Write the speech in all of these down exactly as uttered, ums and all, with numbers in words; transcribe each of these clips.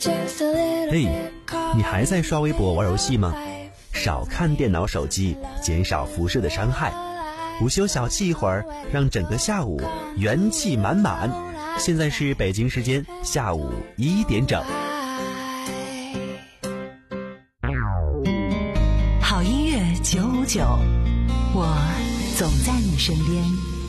嘿，你还在刷微博玩游戏吗？少看电脑手机，减少辐射的伤害。午休小憩一会儿，让整个下午元气满满。现在是北京时间下午一点整。 好音乐九五九，我总在你身边。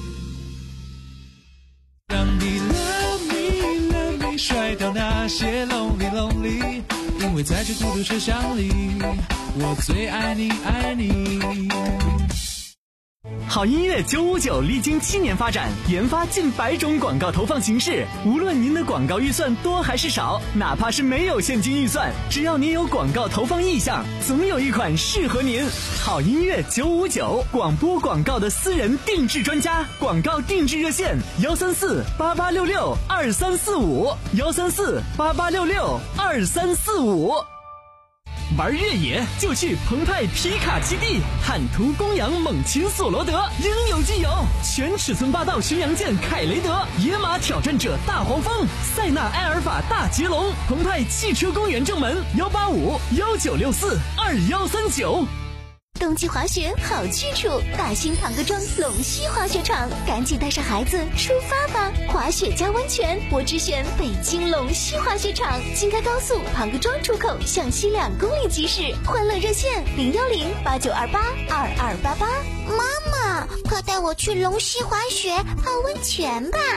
让你 love me love me 甩掉那些 lonely lonely， 因为在这孤独车厢里，我最爱你爱你。 好音乐九五九历经七年发展，研发近百种广告投放形式。无论您的广告预算多还是少，哪怕是没有现金预算，只要您有广告投放意向，总有一款适合您。好音乐九五九，广播广告的私人定制专家，广告定制热线幺三四八八六六二三四五幺三四八八六六二三四五。玩越野就去澎湃皮卡基地，坦途公羊猛禽索罗德应有尽有，全尺寸霸道巡洋舰凯雷德，野马挑战者大黄蜂，塞纳埃尔法大捷龙，澎湃汽车公园正门幺八五幺九六四二幺三九。 冬季滑雪好去处，大兴唐各庄龙溪滑雪场，赶紧带上孩子出发吧！滑雪加温泉，我只选北京龙溪滑雪场，京开高速唐各庄出口向西两公里即驶，欢乐热线零幺零八九二八二二八八。 妈妈，快带我去龙溪滑雪泡温泉吧！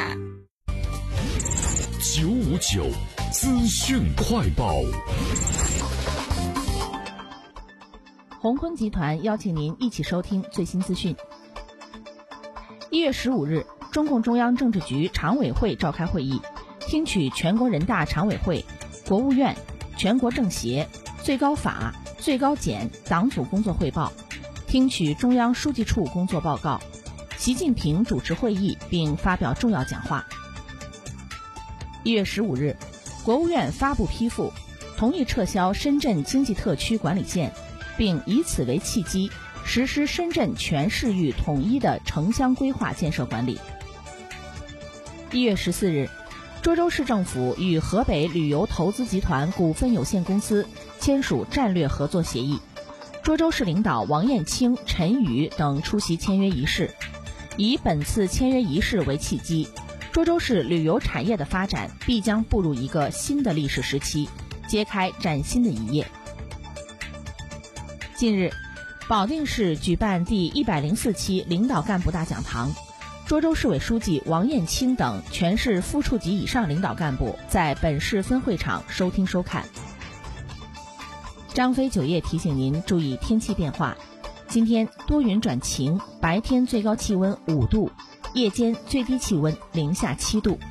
九五九资讯快报。 鸿坤集团邀请您一起收听最新资讯。一月十五日，中共中央政治局常委会召开会议，听取全国人大常委会、国务院、全国政协、最高法、最高检党组工作汇报，听取中央书记处工作报告。习近平主持会议并发表重要讲话。一月十五日，国务院发布批复，同意撤销深圳经济特区管理线，并以此为契机，实施深圳全市域统一的城乡规划建设管理。一月十四日，涿州市政府与河北旅游投资集团股份有限公司签署战略合作协议，涿州市领导王艳清、陈宇等出席签约仪式。以本次签约仪式为契机，涿州市旅游产业的发展必将步入一个新的历史时期，揭开崭新的一页。近日，保定市举办第一百零四期领导干部大讲堂，涿州市委书记王艳清等全市副处级以上领导干部在本市分会场收听收看。张飞酒业提醒您注意天气变化，今天多云转晴，白天最高气温五度，夜间最低气温零下七度。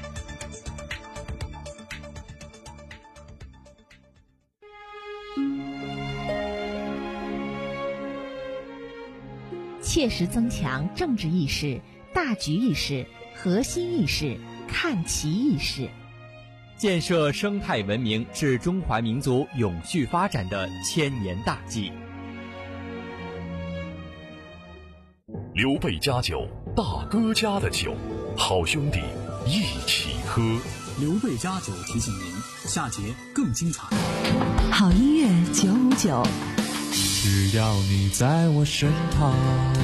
切实增强政治意识、大局意识、核心意识、看齐意识， 建设生态文明是中华民族永续发展的千年大计。 刘备家酒，大哥家的酒，好兄弟一起喝。 刘备家酒提醒您，下节更精彩。 好音乐九五九， 只要你在我身旁。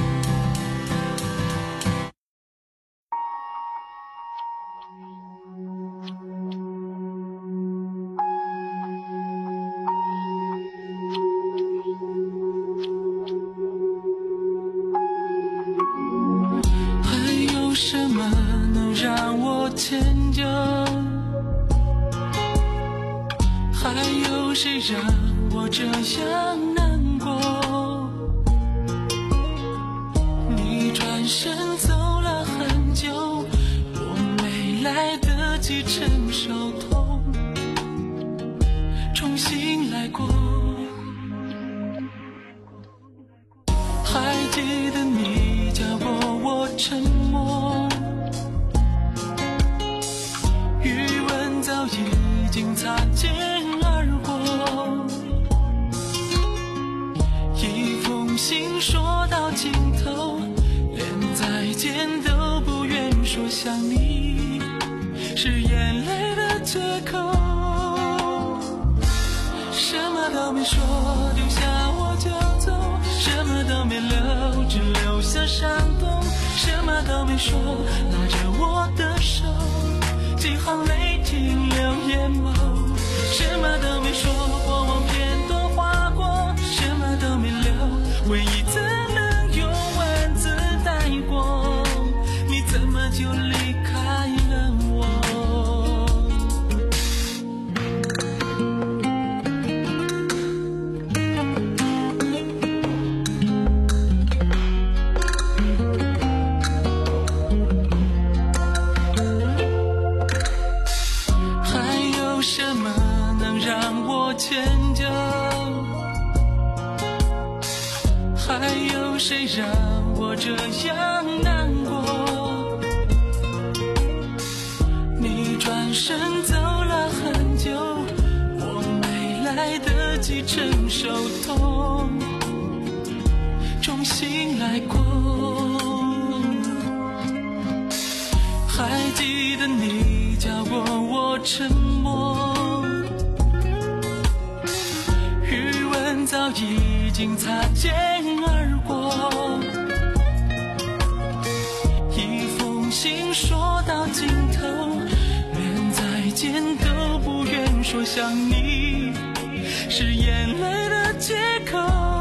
还有什么能让我迁就？还有谁让我这样难过？你转身走了很久，我没来得及承受痛，重新来过。还记得你叫过我沉默，余温早已经擦肩而过，一封信说到尽头，连再见都不愿说，想你是眼泪的借口。 么都没说，丢下我就走，什么都没留，只留下伤痛。什么都没说，拉着我的手，几行泪停留眼眸。什么都没说，过往片段划过，什么都没留，唯一只能用文字带过。你怎么就离开了我？还有谁让我这样难过？你转身走了很久，我没来得及承受痛，重新来过。还记得你教过我沉默，余温早已经擦肩而过，一封信说到尽头，连再见都不愿说想你，是眼泪的借口。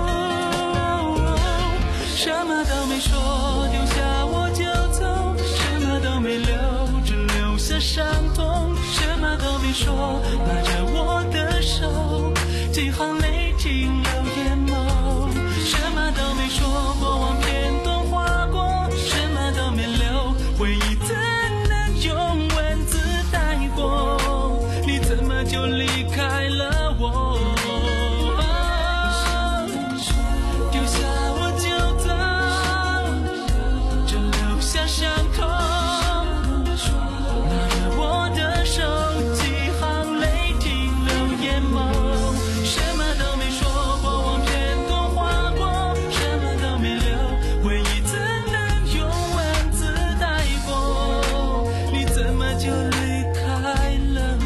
什么都没说，丢下我就走，什么都没留，只留下伤痛。什么都没说，拉着我的手，几行泪停留眼眸。什么都没说，过往片段划过，什么都没留，回忆怎能用文字带过？你怎么就离开了我？丢下我就走，只留下伤痛。拉着我的手，几行泪停留眼眸。什么都没说，过往片段划过，什么都没留，回忆怎能用文字带过？你怎么就离开了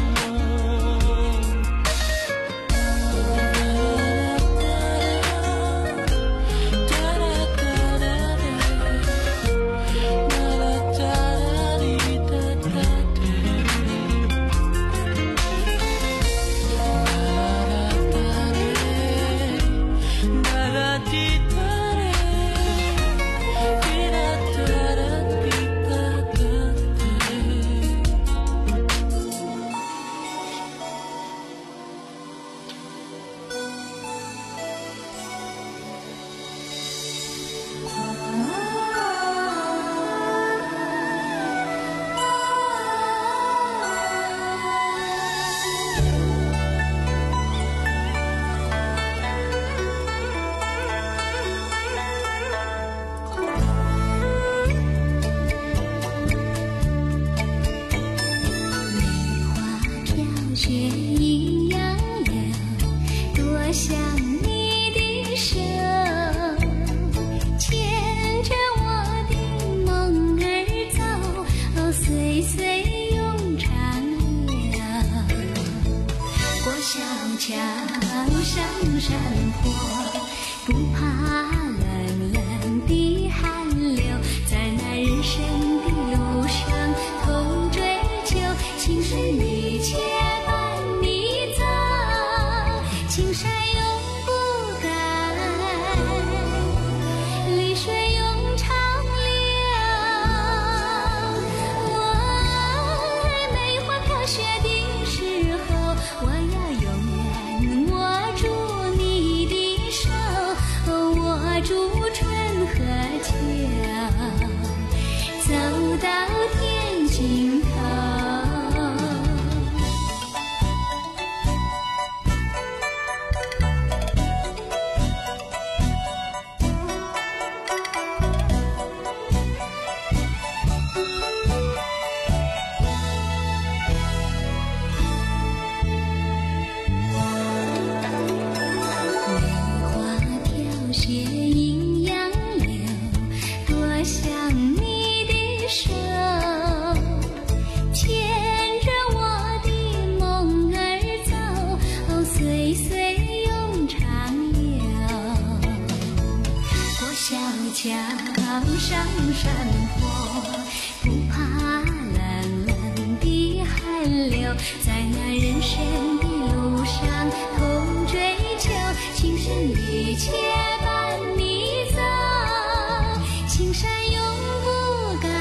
在那人生的路上同追求，情深一切伴你走，青山永不改，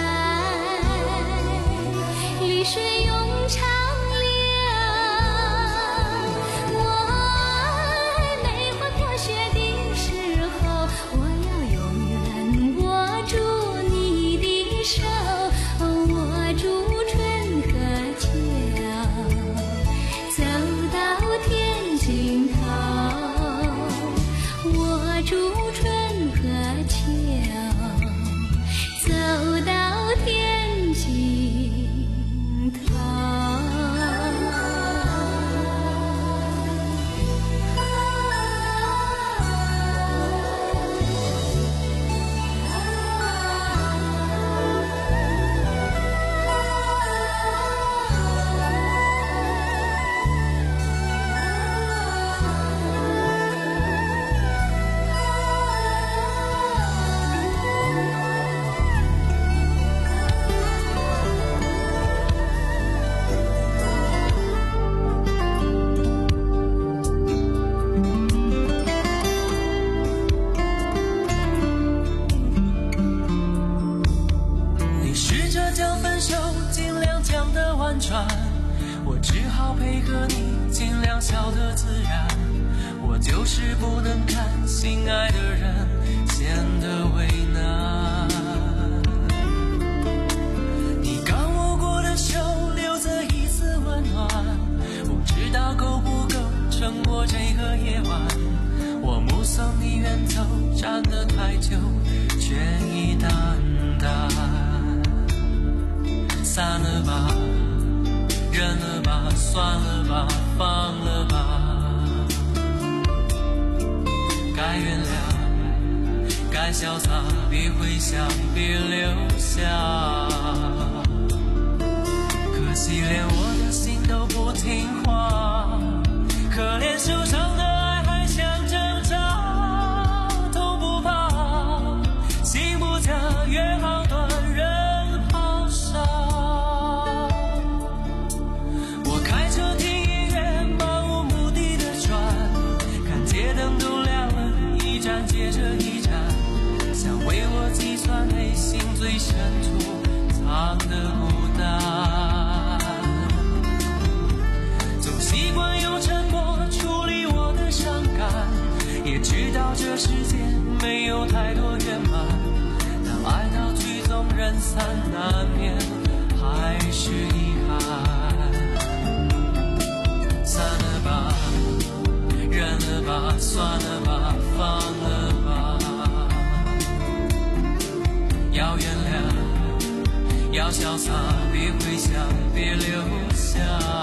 绿水永长流。我梅花飘雪的时候，我要永远握住你的手，握住春和秋，走到天尽头，握住春和秋，走到天尽头。 你试着将分手尽量讲得婉转，我只好配合你尽量笑得自然。我就是不能看心爱的人显得为难。你刚握过的手留着一丝温暖，不知道够不够撑过这个夜晚。我目送你远走，站得太久，却已淡淡。散了吧，忍了吧，算了吧，放了吧。该原谅，该潇洒，别回想，别留下。可惜连我的心都不听话，可怜受伤的爱还想挣扎，痛不怕，心不假，约好断，人好傻。我开车听音乐，漫无目的的转，看街灯都亮了，一站接着一站，想为我计算内心最深处藏的孤单。总习惯用沉默处理我的伤感，也知道这世界没有太多圆满，当爱到最终人散，难免还是遗憾。散了吧，忍了吧，算了吧，放了吧。要原谅，要潇洒，别回想，别留下。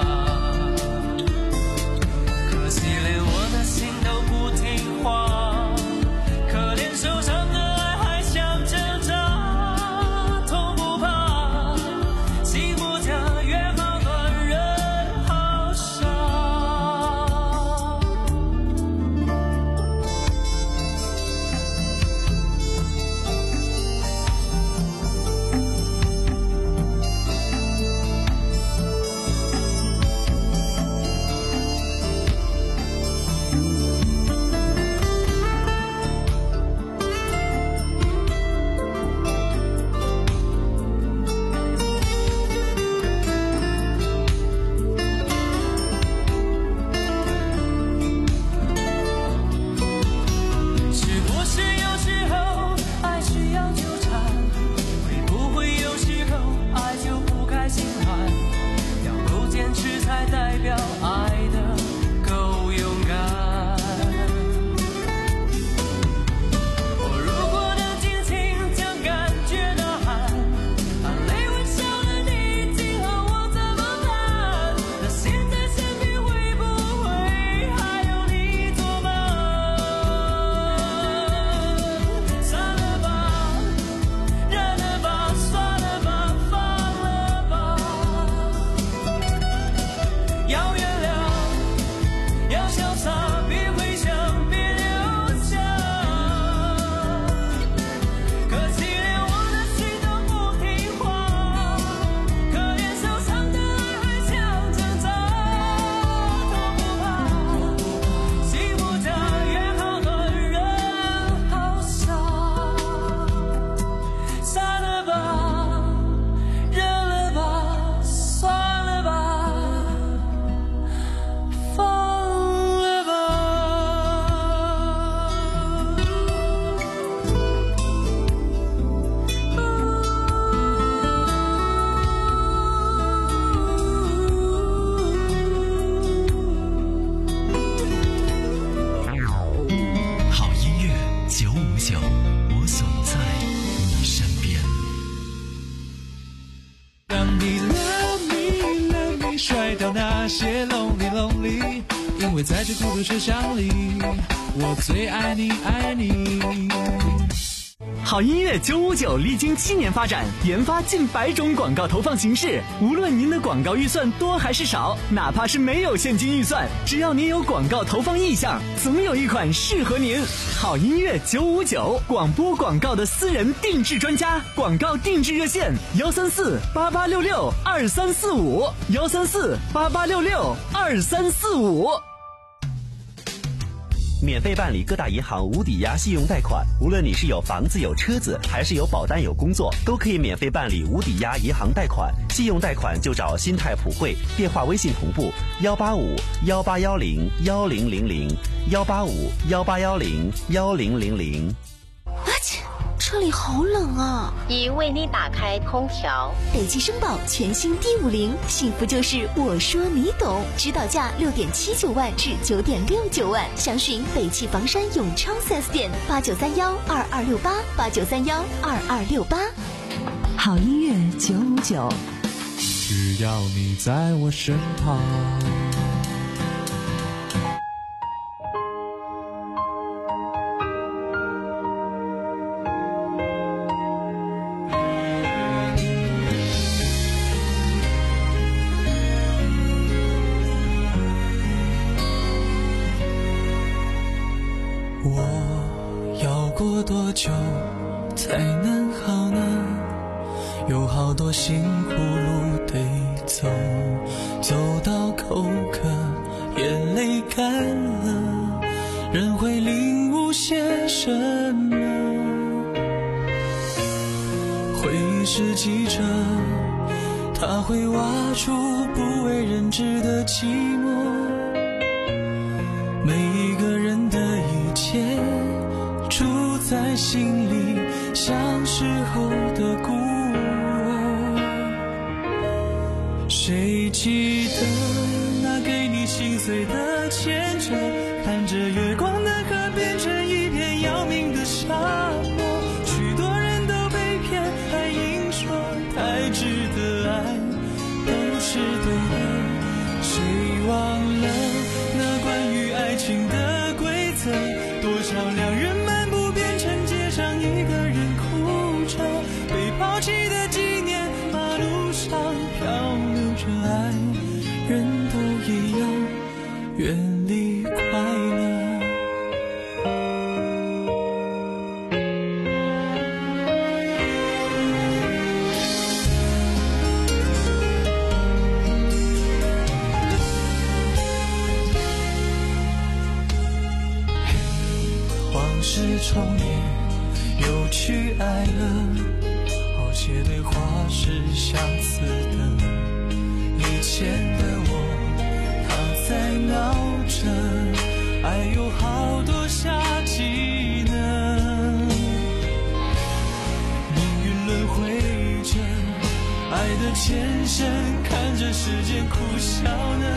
可惜连我的心都不听话，可怜受伤的爱还想挣扎，痛不怕，心不假，约好断，人好傻。 为在这孤独车厢里，我最爱你爱你。 好音乐九五九历经七年发展，研发近百种广告投放形式。无论您的广告预算多还是少，哪怕是没有现金预算，只要您有广告投放意向，总有一款适合您。好音乐九五九，广播广告的私人定制专家，广告定制热线：幺三四八八六六二三四五，幺三四八八六六二三四五。 免费办理各大银行无抵押信用贷款，无论你是有房子有车子，还是有保单有工作，都可以免费办理无抵押银行贷款。信用贷款就找新泰普惠，电话微信同步幺八五幺八幺零幺零零零幺八五幺八幺零幺零零零。 啊切，车里好冷啊！ 已为你打开空调。 北汽绅宝全新 D 五零，幸福就是我说你懂，指导价六点七九万至九点六九万，详询北汽房山永昌 四 S 店八九三幺二二六八八九三幺二二六八。 好音乐九五九， 只要你在我身旁。过多久才能好呢？有好多辛苦路得走，走到口渴，眼泪干了，人会领悟些什么？回忆是记者，它会挖出不为人知的寂寞。每一个人的一切住在心里，像时候的孤儿。谁记得那给你心碎的牵扯，看着月光的河变成一片要命的沙漠。许多人都被骗，还硬说太值得爱都是对的。谁忘了那关于爱情的规则，多少两人漫步变成街上一个人哭着，被抛弃的纪念，马路上漂流着爱，人都一样远离快乐。往事重演，又去爱了，好些对话是相似的。以前的我，他在闹着，爱有好多夏季呢。命运轮回着，爱的前身，看着时间苦笑呢。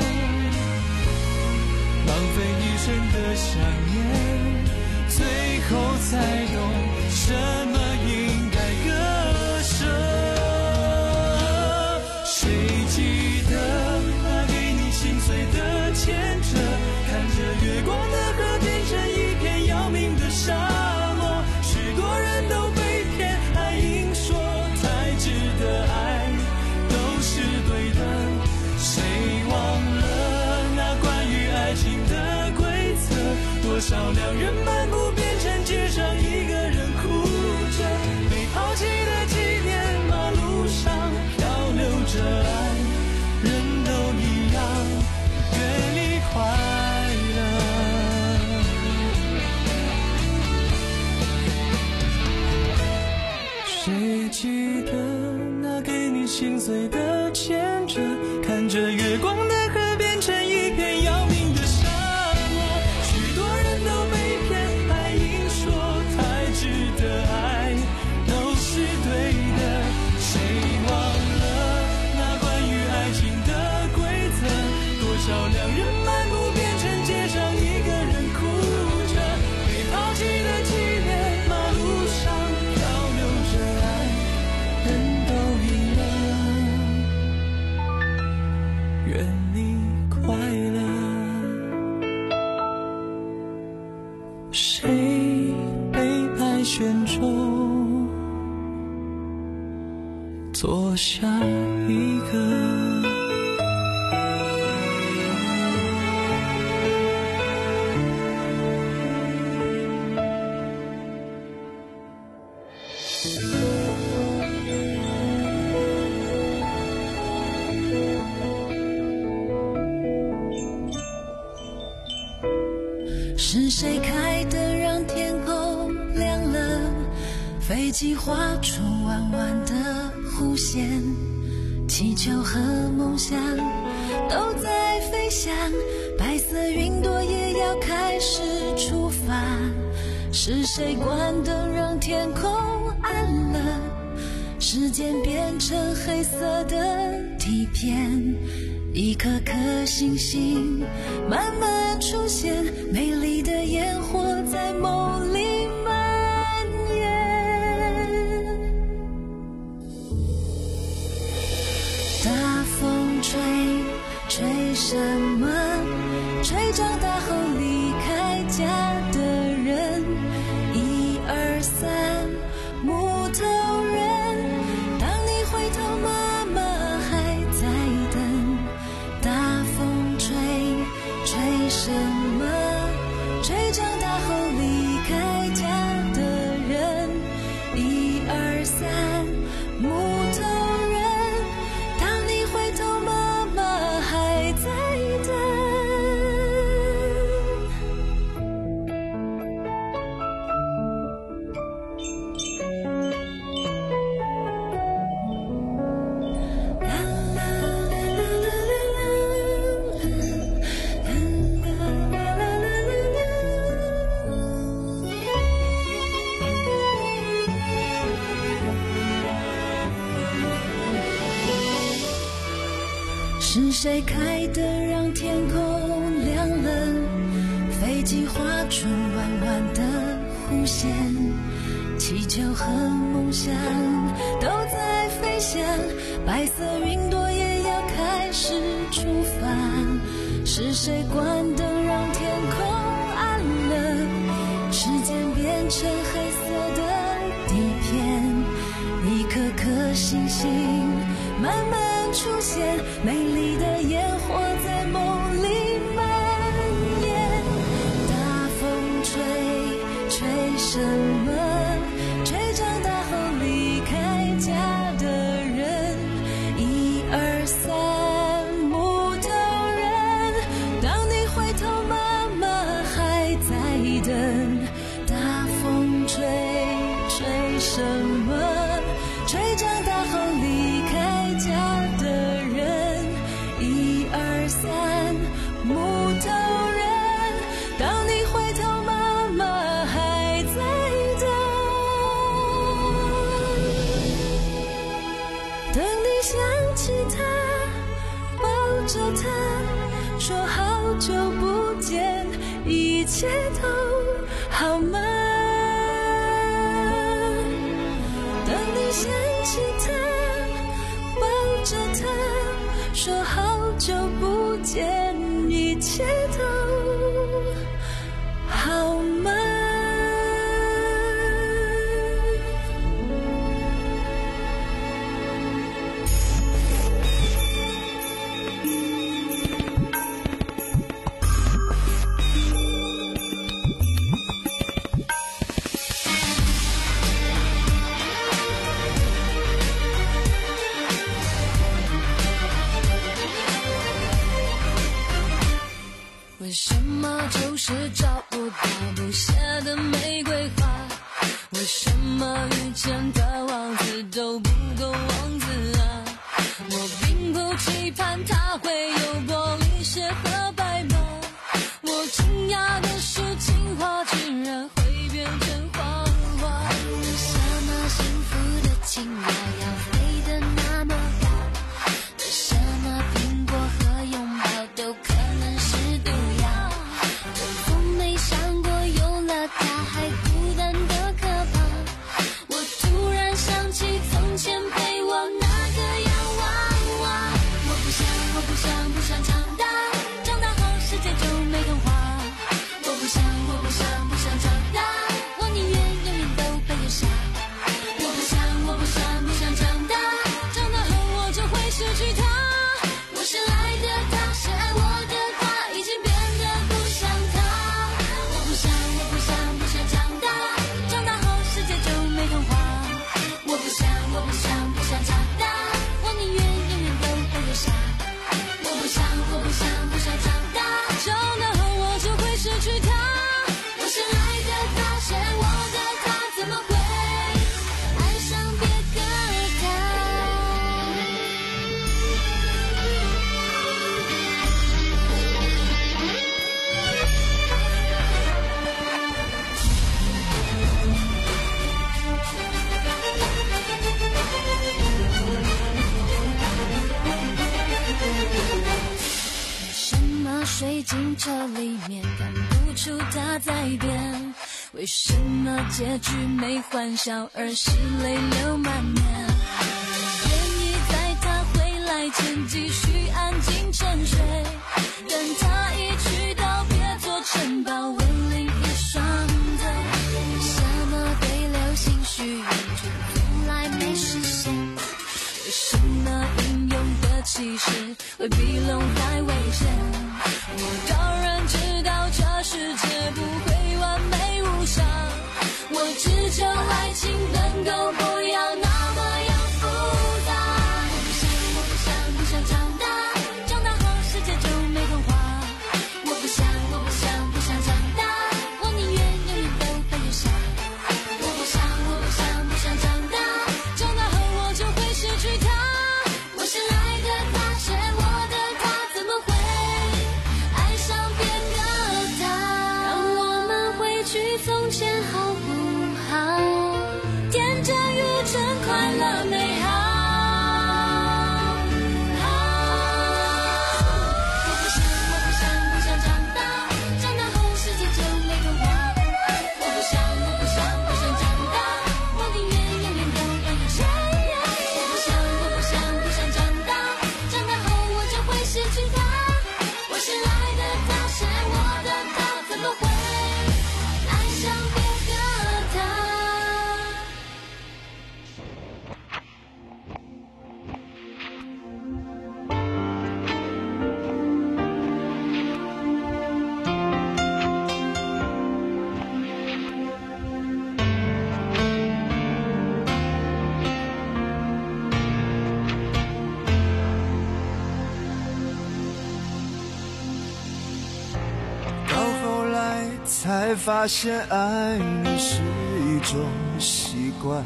浪费一生的想念，最后才懂什么应该割舍。谁记得那给你心碎的牵扯，看着月光的河变成一片要命的沙漠。许多人都被骗，还硬说太值得爱都是对的。谁忘了那关于爱情的规则，多少两人漫步变成街上一个人哭着，被抛弃的纪念，马路上漂流着爱，人都一样远离快乐。谁记得那给你心碎的牵着，看着月光的河变成一片要命的沙漠。许多人都被骗，还硬说太值得爱都是对的。谁忘了那关于爱情的规则，多少两人漫步变成街上一个人哭着，被抛弃的纪念，马路上漂流着爱，人都一样远离快乐。 做下一个。 是谁开灯让天空亮了？飞机画出弯弯的弧线，气球和梦想都在飞翔，白色云朵也要开始出发。是谁关灯让天空暗了？时间变成黑色的底片，一颗颗星星慢慢出现，美丽的烟火在梦里蔓延。大风吹，吹什么？吹长大后离开家的人。一二三，木头人。当你回头，妈妈还在等。大风吹，吹什么？吹长大后离开家的人。一二三，木头人。当你回头，妈妈还在等。是谁开灯让天空亮了？飞机画出弯弯的弧线，气球和梦想都在飞翔，白色云朵也要开始出发。是谁关灯让天空暗了？时间变成黑色的底片，一颗颗星星慢慢出现，美丽的烟火在梦里蔓延。大风吹，吹什么？吹长大后离开家的人。一二三，木头人。当你回头，妈妈还在等。大风吹，吹什么？吹长大后离开家的人。一二三，木头人。当你回头，妈妈还在等。等你想起他，抱着他，说好久不见，一切都好吗？等你想起他，抱着他，说好久不见，一切都好吗？ 为什么就是找不到不谢的玫瑰花？为什么遇见的王子都不够王子啊？我并不期盼他会有玻璃鞋和白马，我惊讶的是情话竟然会变成谎话。 为什么幸福的青鸟要飞得那么高？为什么苹果和拥抱都可能是毒药？我从没想过有了它还孤单的可怕。我突然想起从前陪我那个洋娃娃。我不想，我不想，不想长大。 进这里面，看不出他在变。为什么结局没欢笑，而是泪流满面？愿意在他回来前继续安静沉睡，等他一去到别做城堡，吻另一双腿。什么对流星许愿，却从来没实现？为什么英勇的气势会比龙还危险？我当然知道这世界不会完美无伤，我只求爱情能够不要那么样复杂。我不想，我不想，不想长大，长大后世界就没童话。我不想，我不想，不想长大，我宁愿永远都在月下。我不想，我不想，不想长大，长大后我就会失去他。我是来的他，是我的他，怎么会爱上别个他？让我们回去从前好不好？天真如真，快乐美好。我不想，我不想，不想长大，长大后世界就没童话。我不想，我不想，不想长大，我宁愿永远都在月下。我不想，我不想，不想长大，长大后我就会失去他。我是来的他，是我的他，怎么会爱上别个他？ 到后来才发现爱你是一种习惯，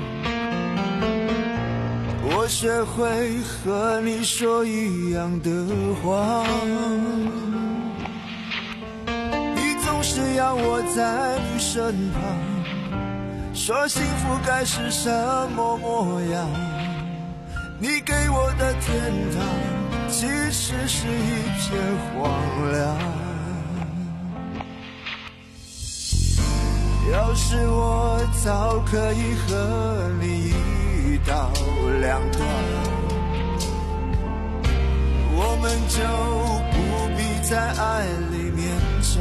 我学会和你说一样的话，你总是要我在你身旁，说幸福该是什么模样，你给我的天堂其实是一片荒凉。要是我早可以和你一刀两断，我们就不必在爱里勉强。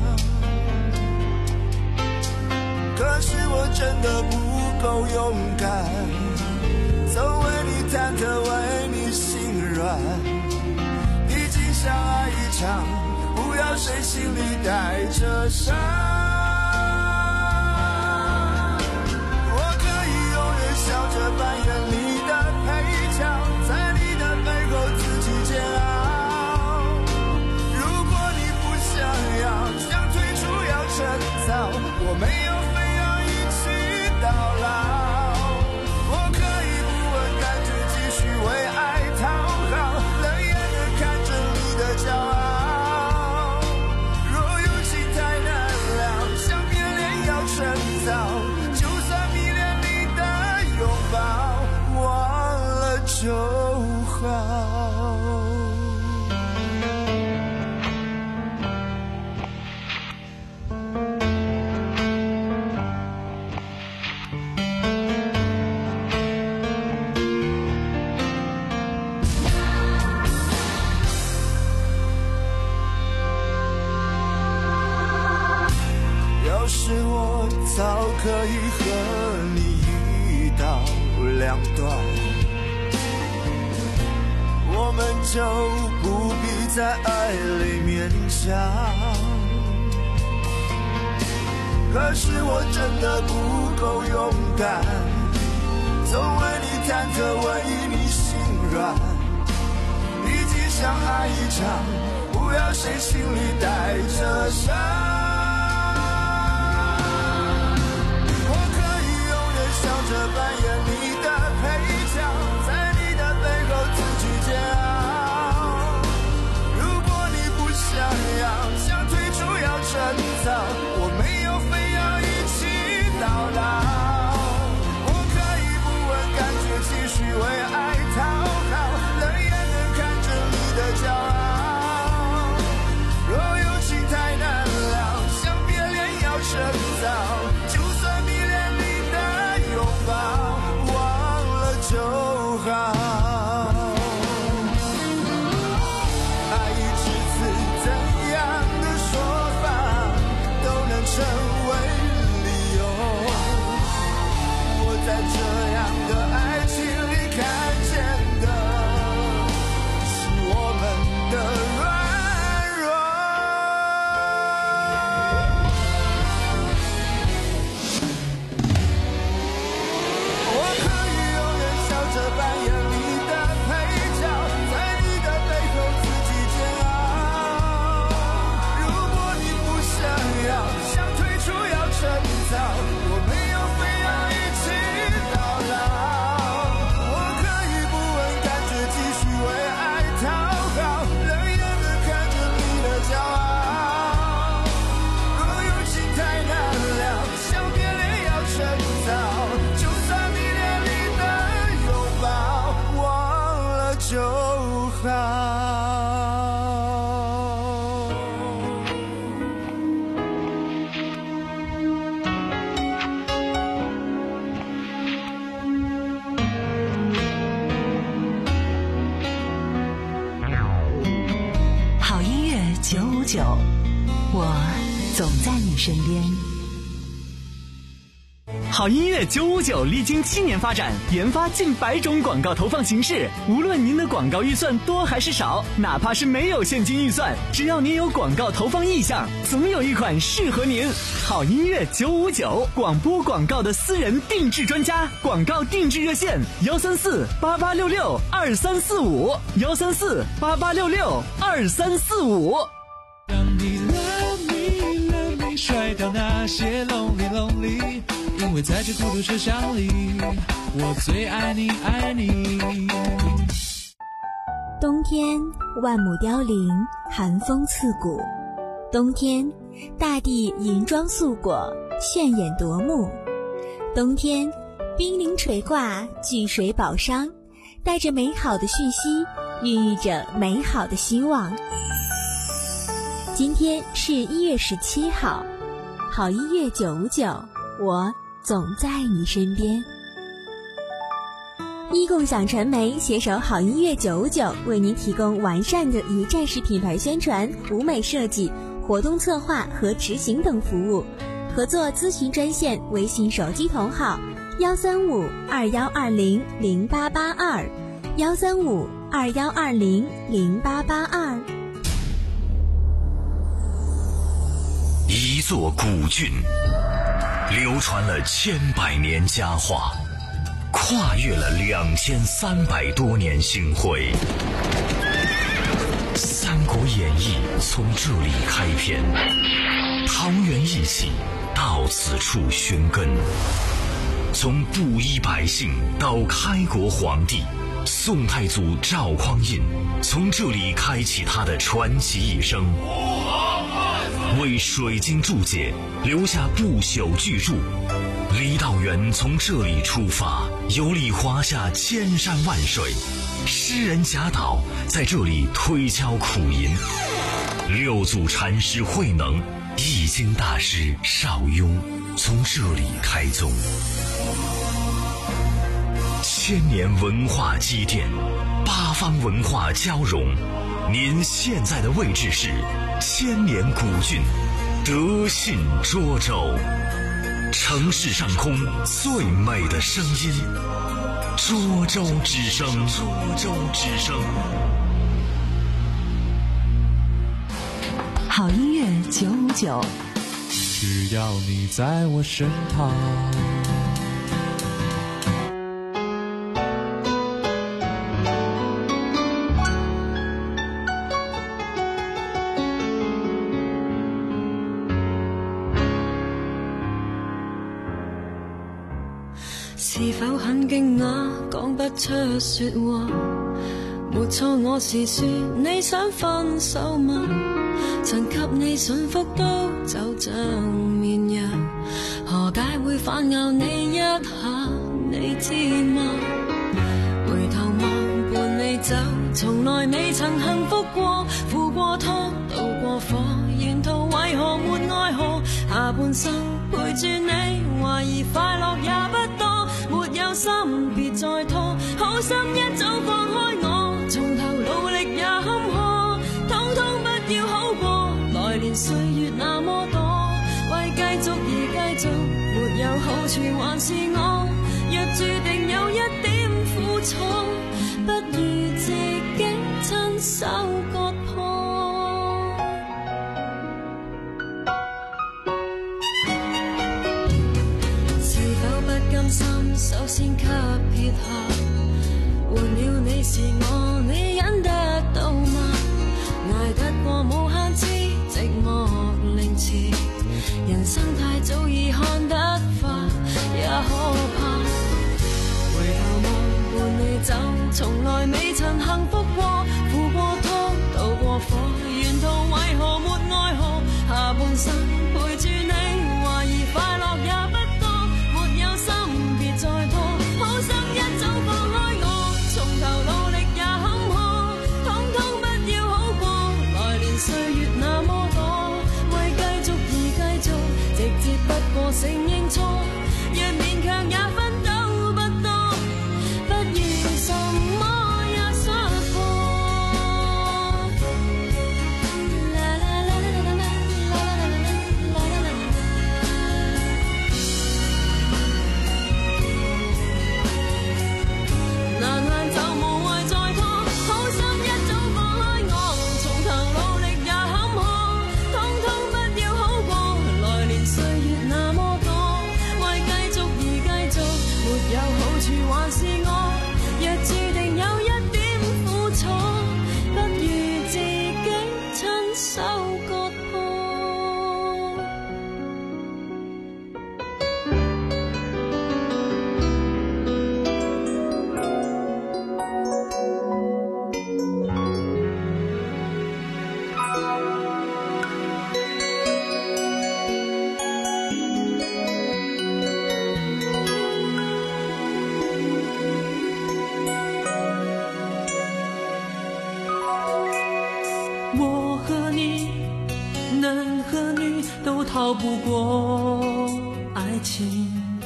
可是我真的不够勇敢，总为你忐忑，为你心软。毕竟相爱一场，不要谁心里带着伤。笑着扮演你的配角，在你的背后自己煎熬。如果你不想要，想退出要趁早，我没有非要一起到老。我可以不问感觉，继续为爱讨好，冷眼地看着你的骄傲。若有情太难了，想变脸要趁早。忘了就好。要是我早可以和你一刀两断，我们就不必在爱里勉强。可是我真的不够勇敢，总为你忐忑，为你心软。毕竟相爱一场，不要谁心里带着伤。我可以永远笑着扮演你的配角，在你的背后自己煎熬。如果你不想要，想退出要趁早，我没有非要一起到老。我可以不问感觉，继续为爱讨好，冷眼能看着你的骄傲。 好。 好音乐九五九，我总在你身边。 好音乐九五九历经七年发展，研发近百种广告投放形式。无论您的广告预算多还是少，哪怕是没有现金预算，只要您有广告投放意向，总有一款适合您。好音乐九五九，广播广告的私人定制专家，广告定制热线：幺三四八八六六二三四五，幺三四八八六六二三四五。 让你 love me love me 甩掉那些 lonely lonely， 因为在这孤独车厢里，我最爱你爱你。 冬天万亩凋零，寒风刺骨。冬天大地银装素裹，炫眼夺目。冬天冰凌垂挂，巨水宝商，带着美好的讯息，孕育着美好的希望。今天是一月十七号，好音乐九五九，我总在你身边。一共享传媒携手好音乐九五九，为您提供完善的一站式品牌宣传、舞美设计、活动策划和执行等服务。合作咨询专线：微信手机同号幺三五二幺二零零八八二，幺三五二幺二零零八八二。 一座古郡，流传了千百年佳话，跨越了两千三百多年星辉。《三国演义》从这里开篇，桃园义气到此处寻根。从布衣百姓到开国皇帝，宋太祖赵匡胤从这里开启他的传奇一生，为水晶注解留下不朽巨著。李道元从这里出发，游历华夏千山万水，诗人贾岛在这里推敲苦吟，六祖禅师慧能、易经大师邵雍从这里开宗。千年文化积淀，八方文化交融，您现在的位置是千年古郡德信涿州，城市上空最美的声音，涿州之声，涿州之声。 好音乐九五九， 只要你在我身旁。 是否很驚訝，講不出說話？沒錯，我是說你想分手嗎？曾給你信福都就像綿羊，何解會反咬你一下？你知嗎？回頭望伴你走，從來未曾幸福過，付過湯，渡過火，沿途為何沒愛河？下半生陪住你，懷疑快樂也不多。沒有心別再拖，好心一早放開我，從頭努力也坎坷，通通不要好過，來年歲月那麼多，為繼續而繼續，沒有好處還是我，若注定有一點苦楚，不如自己親手割破。是否不甘心首先給撇下，換了你是我，你忍得到嗎？捱得過無限次寂寞凌遲，人生太早已看得化，也可怕。回頭望伴你走，從來未曾幸福過，付過湯，渡過火，沿途為何沒愛河？下半生陪住你，懷疑快樂也不多，沒有心別再拖，好心一早放開我，從頭努力也我和你，男和女都逃不过爱情。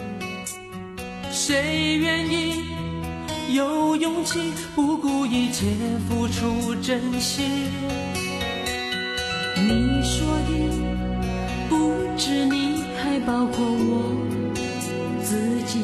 谁愿意有勇气不顾一切付出真心？你说的不止你，还包括我自己。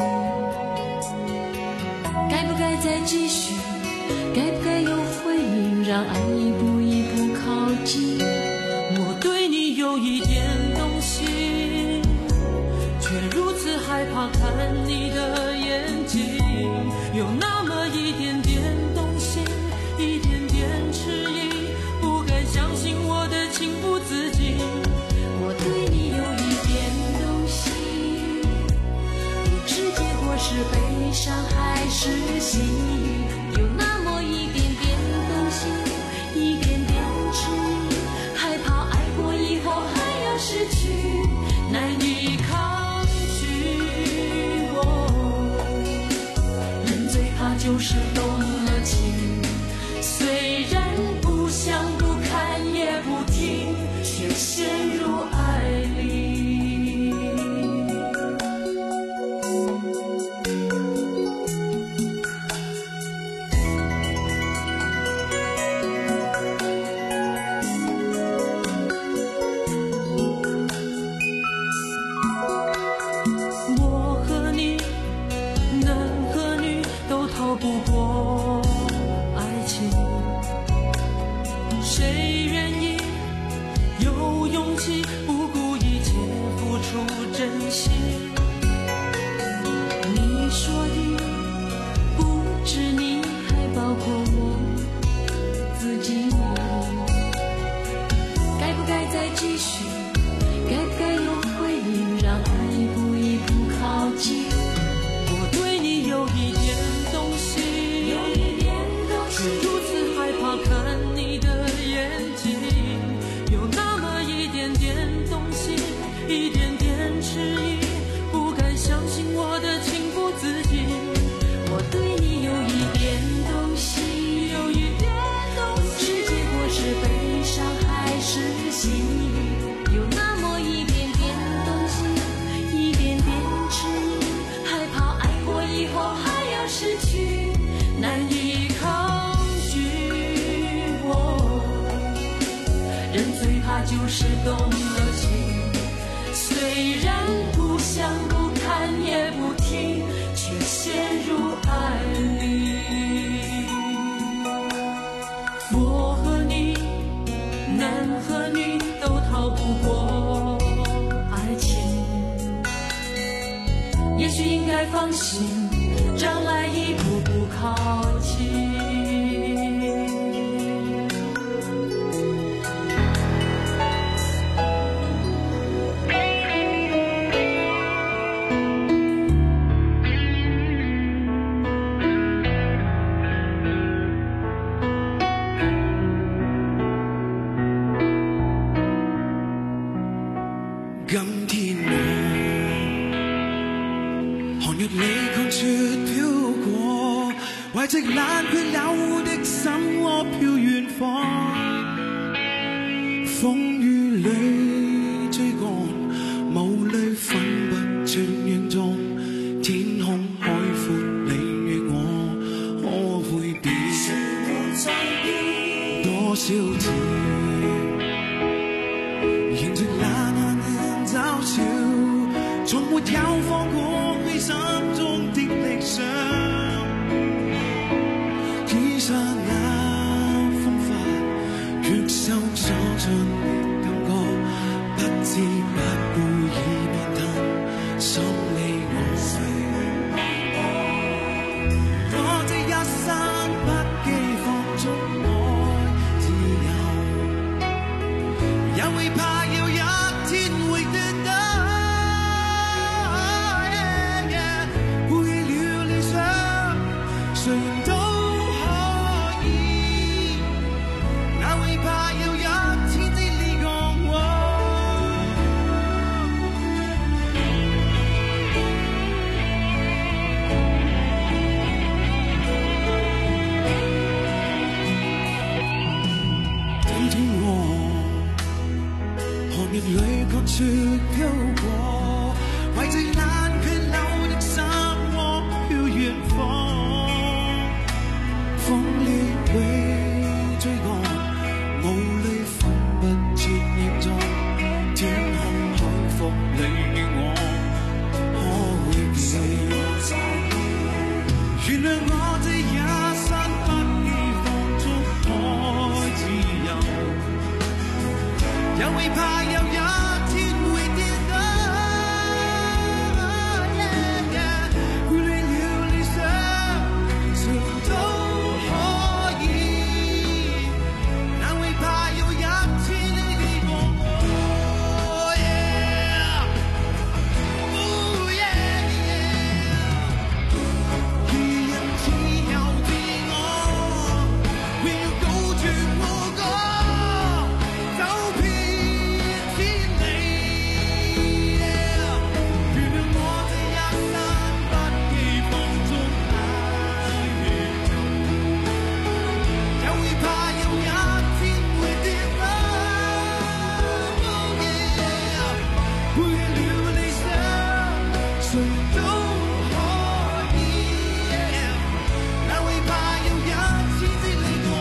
该不该再继续？该不该有回应？让爱一步一步靠近。我对你有一点动心，却如此害怕看你的眼睛，有那么一点点动心，一点点迟疑，不敢相信我的情不自禁。我对你有一点动心，不知结果是悲伤还是幸运，有那么一点点动心，一点点迟疑，害怕爱过以后还要失去，难以抗拒。人最怕就是动了情，虽然不想不看也不听，却陷入爱里。我和你，男和女都逃不过爱情。谁愿意有勇气不顾一切付出真心？你说的不止你，还包括我自己。该不该再继续？该不该有回应？让爱一步一步靠近。我对你有一点动心，有一点动心，却如此害怕看你的眼睛，有那么一点点动心，一点点迟疑，不敢相信我的情不自禁。我对你有一点动心，有一点动心，不知结果是悲伤还是幸运，有那么一点点动心，一点点迟疑，害怕爱过以后还要失去，难以抗拒。我人最怕就是动了情，虽然不想不看也不听，却陷入爱里。我和你，男和女都逃不过爱情。也许应该放心，将来一步步靠近。 今天我寒月里看雪飄過，懷着冷卻有的心窩飄遠方，風雨裏追趕，霧裏分不清影蹤，天空海闊你與我可會變多少次，迎着那那年嘲笑，從沒有放過你心中的理想，其實那風帆卻收鎖進感覺，不知不會已變得心離我。我這一生不羈放縱愛自由，也會怕有一天會斷帶。誰人都可以，哪會怕有一天處漂泊，為這冷卻流的沙漠飄遠方，風烈會追趕，無力分不清形狀，天空海伏你我可會見？原諒我這一生不羈放逐海自由，也會怕有一天會跌倒。顧慮了理想，誰都可以，但會怕有一天你離我。Oh yeah, oh yeah, yeah. 一人只有自我，永遠高處無過，走遍天理。原諒我這一生不羈放縱愛宇宙，也會怕有一天會跌倒。Oh yeah，背了理想，誰都可以，也會怕有一天的你我。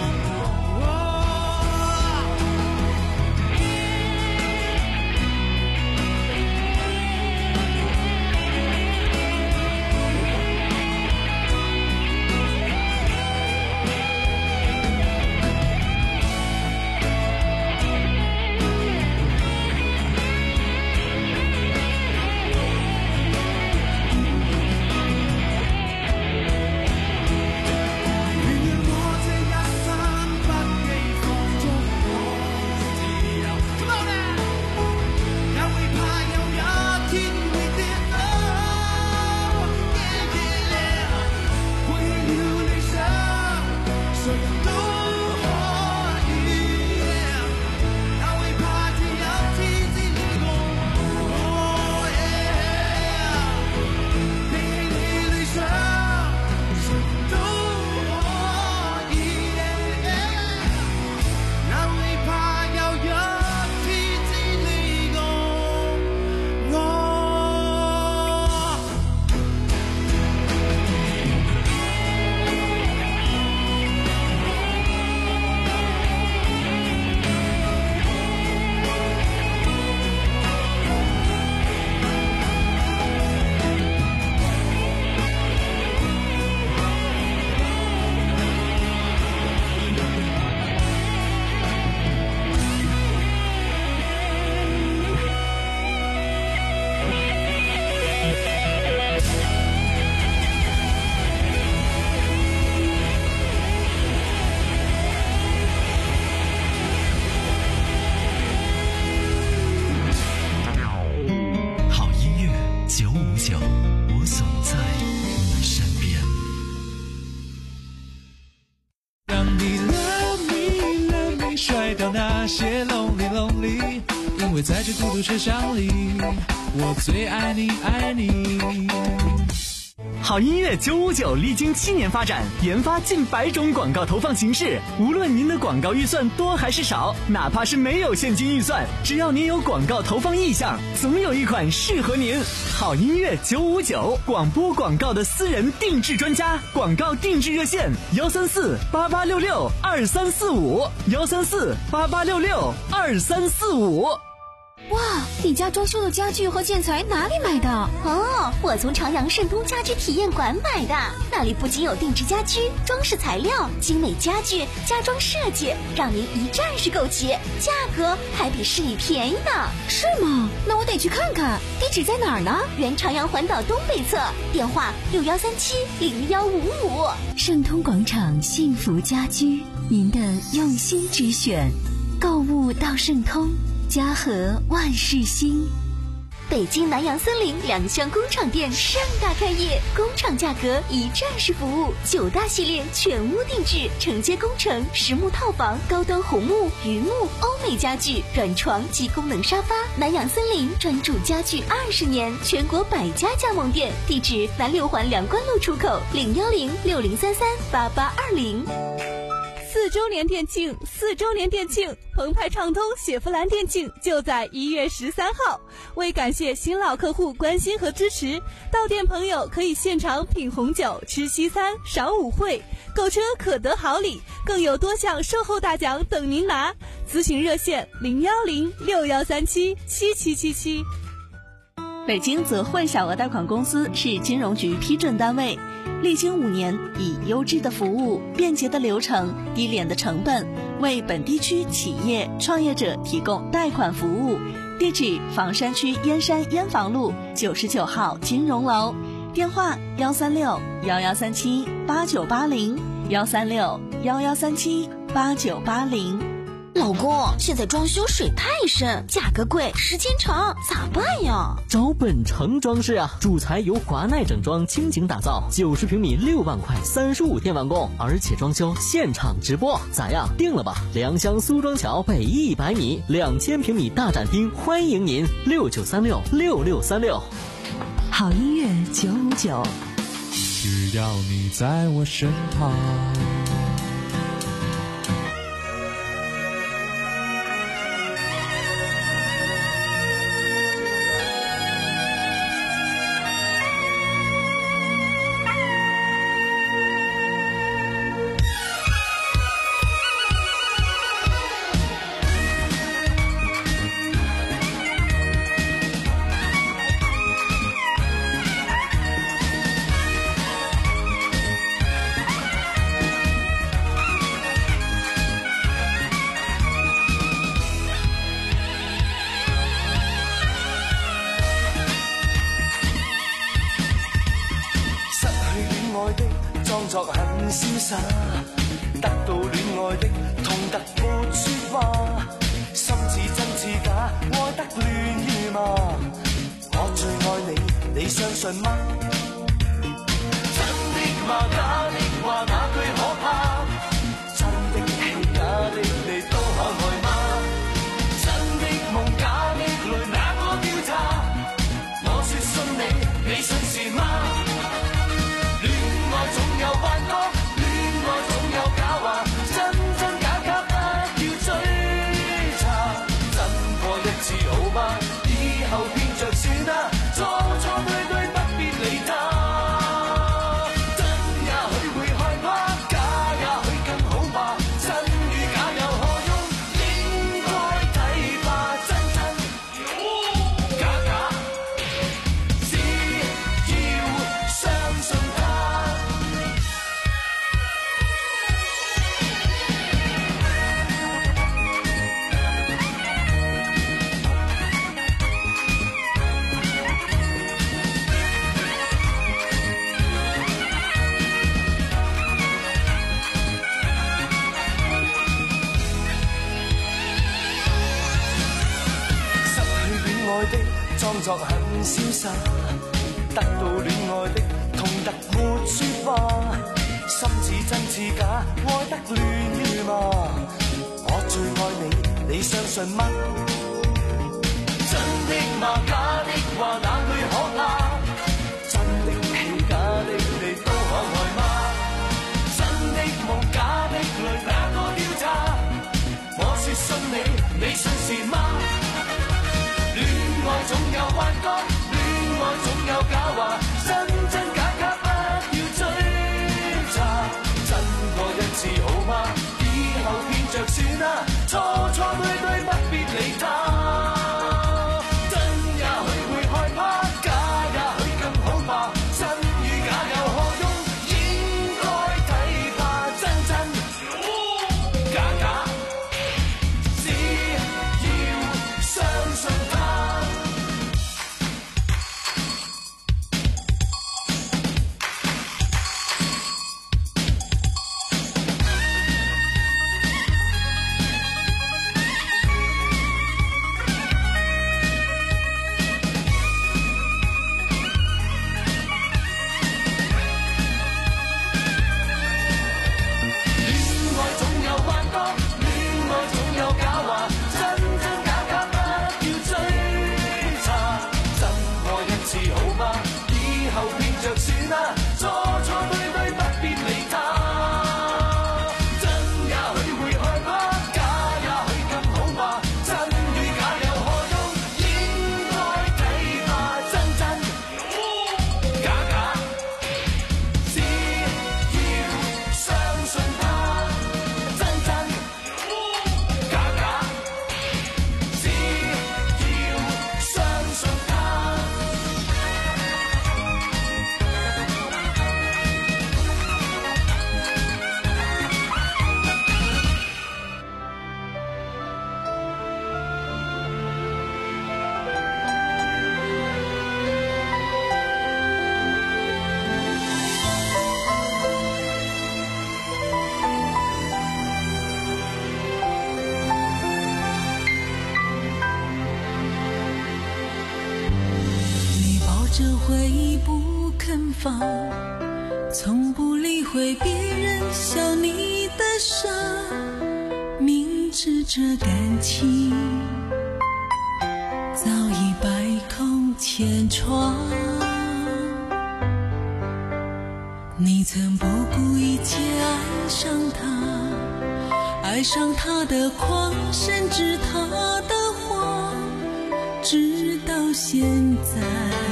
原諒我這一生不羈放縱我自由。Come on now，也會怕有一天會跌倒。Yeah yeah，背棄了理想，誰都可以，也會怕這一天只你我。Oh yeah，背棄了理想，誰都可以，也會怕有一天只你我我。 好音乐九五九，我总在你身边。 让你 love me love me，甩掉那些 lonely lonely，因为在这孤独车厢里，我最爱你爱你。 好音乐九五九历经七年发展，研发近百种广告投放形式。无论您的广告预算多还是少，哪怕是没有现金预算，只要您有广告投放意向，总有一款适合您。好音乐九五九，广播广告的私人定制专家，广告定制热线：幺三四八八六六二三四五，幺三四八八六六二三四五。 哇，你家装修的家具和建材哪里买的？哦，我从长阳盛通家居体验馆买的。那里不仅有定制家居、装饰材料、精美家具、家装设计，让您一站式购齐，价格还比市里便宜呢。是吗？那我得去看看。地址在哪儿呢？原长阳环岛东北侧，电话六幺三七零幺五五。 盛通广场幸福家居，您的用心之选。购物到盛通，家和万事兴。 北京南阳森林两厢工厂店盛大开业，工厂价格一站式服务，九大系列全屋定制，承接工程、实木套房、高端红木、榆木、欧美家具、软床及功能沙发。南阳森林专注家具二十年，全国百家加盟店，地址南六环梁关路出口零幺零六零三三八八二零。 四周年店庆，四周年店庆，澎湃畅通雪佛兰店庆就在一月十三号。为感谢新老客户关心和支持，到店朋友可以现场品红酒、吃西餐、赏舞会，购车可得好礼，更有多项售后大奖等您拿。咨询热线零幺零六幺三七七七七七。 北京泽汇小额贷款公司是金融局批准单位，历经五年，以优质的服务、便捷的流程、低廉的成本，为本地区企业创业者提供贷款服务。地址：房山区燕山燕房路九十九号金融楼，电话：幺三六幺幺三七八九八零，幺三六幺幺三七八九八零。 老公，现在装修水太深，价格贵，时间长，咋办呀？ 找本城装饰啊，主材由华奈整装倾情打造，九十平米六万块，三十五天完工，而且装修现场直播，咋样？定了吧？良乡苏庄桥北一百米，两千平米大展厅，欢迎您，六九三六六六三六。 好音乐九五九， 只要你在我身旁。 裝作很瀟灑，得到戀愛的痛得沒說話，心似真似假，愛得亂如麻。我最愛你，你相信嗎？真的嗎？假的話哪句可怕？真的戲，假的你都可愛嗎？真的夢，假的淚，哪個調查？我說信你，你信是嗎？總有幻覺，戀愛總有假話，真真假假不要追查，真過一次好嗎？以後偏着算啦，錯錯對對不必理他。真也許會害怕，假也許更好吧，真與假又何用？應該睇吧，真真假假，只要相信他。裝作很瀟灑，得到戀愛的痛得沒說話，心似真似假，愛得亂如麻。我最愛你，你相信嗎？真的嗎？假的話哪句可怕？真的戲，假的你都可愛嗎？真的夢，假的淚，哪個調查？我說信你，你信是嗎？戀愛總有幻覺，戀愛總有假話，真真假假不要追查，真過一次好嗎？以後偏着算啦，錯錯對對不必理他。真也許會害怕，假也許更好吧，真與假又何用？應該睇吧，真真假假，只要相信他。 着回忆不肯放，从不理会别人笑你的傻，明知这感情早已百孔千疮。你曾不顾一切爱上他，爱上他的狂，甚至他的谎，直到现在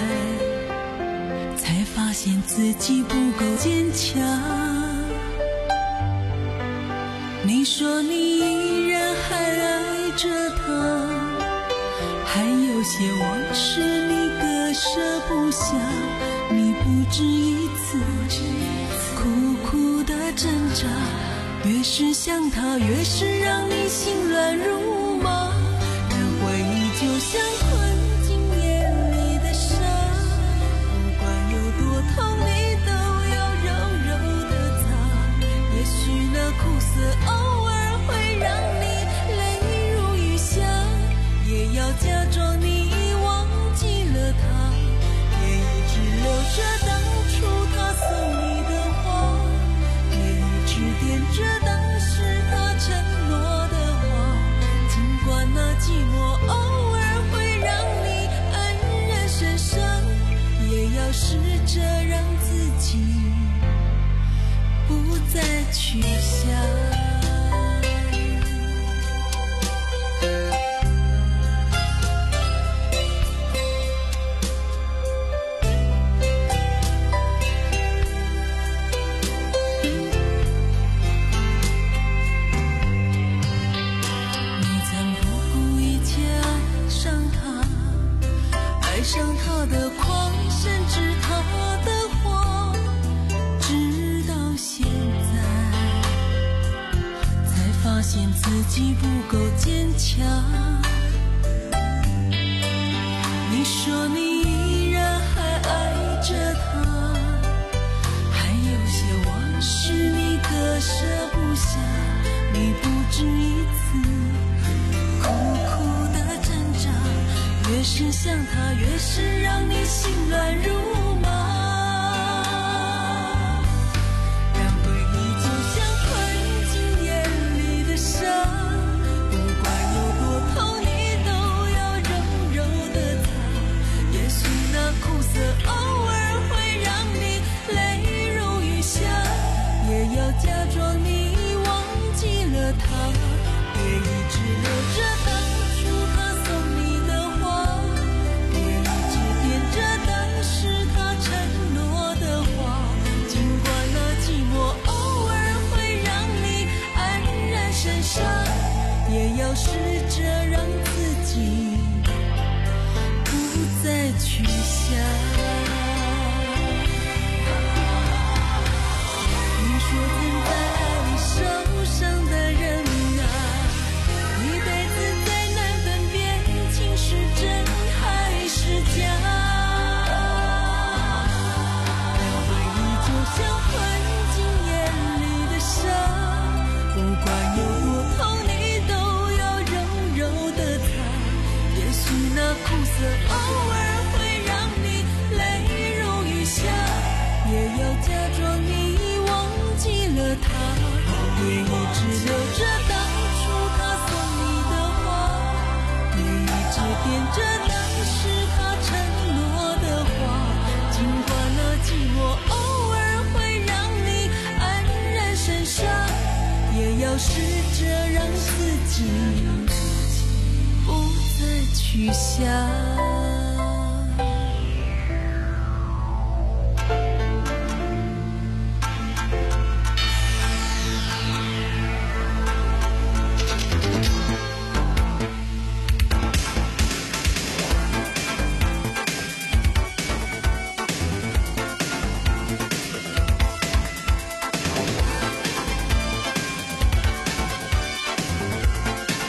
才发现自己不够坚强。你说你依然还爱着他，还有些往事你割舍不下，你不止一次苦苦的挣扎，越是想他越是让你心乱如麻，但回忆就像困进眼里的沙，不管有多痛你都要柔柔的擦，也许那苦涩偶尔会让你泪如雨下，也要假装你忘记了他，也一直留着当初他送你的花，也一直惦着当时他承诺的话，尽管那寂寞偶尔会让你黯然神伤，也要试着让自己不再去想。自己不够坚强，你说你依然还爱着他，还有些往事你割舍不下，你不止一次苦苦的挣扎，越是想他越是让你心乱如麻。偶尔会让你泪如雨下，也要假装你忘记了他，也一直留着当初他送你的花，也一直惦着当时他承诺的话，尽管那寂寞偶尔会让你黯然神伤，也要试着让自己不再去想。说曾在爱里受伤的人啊，一辈子再难分辨情是真还是假，但回忆就像混进眼里的沙，不管有多痛你都要柔柔的擦，也许那苦涩偶尔会让你泪如雨下，也要假装你了他，也一直留着当初他送你的花，也一直惦着当时他承诺的话，尽管那寂寞偶尔会让你黯然神伤，也要试着让自己不再去想。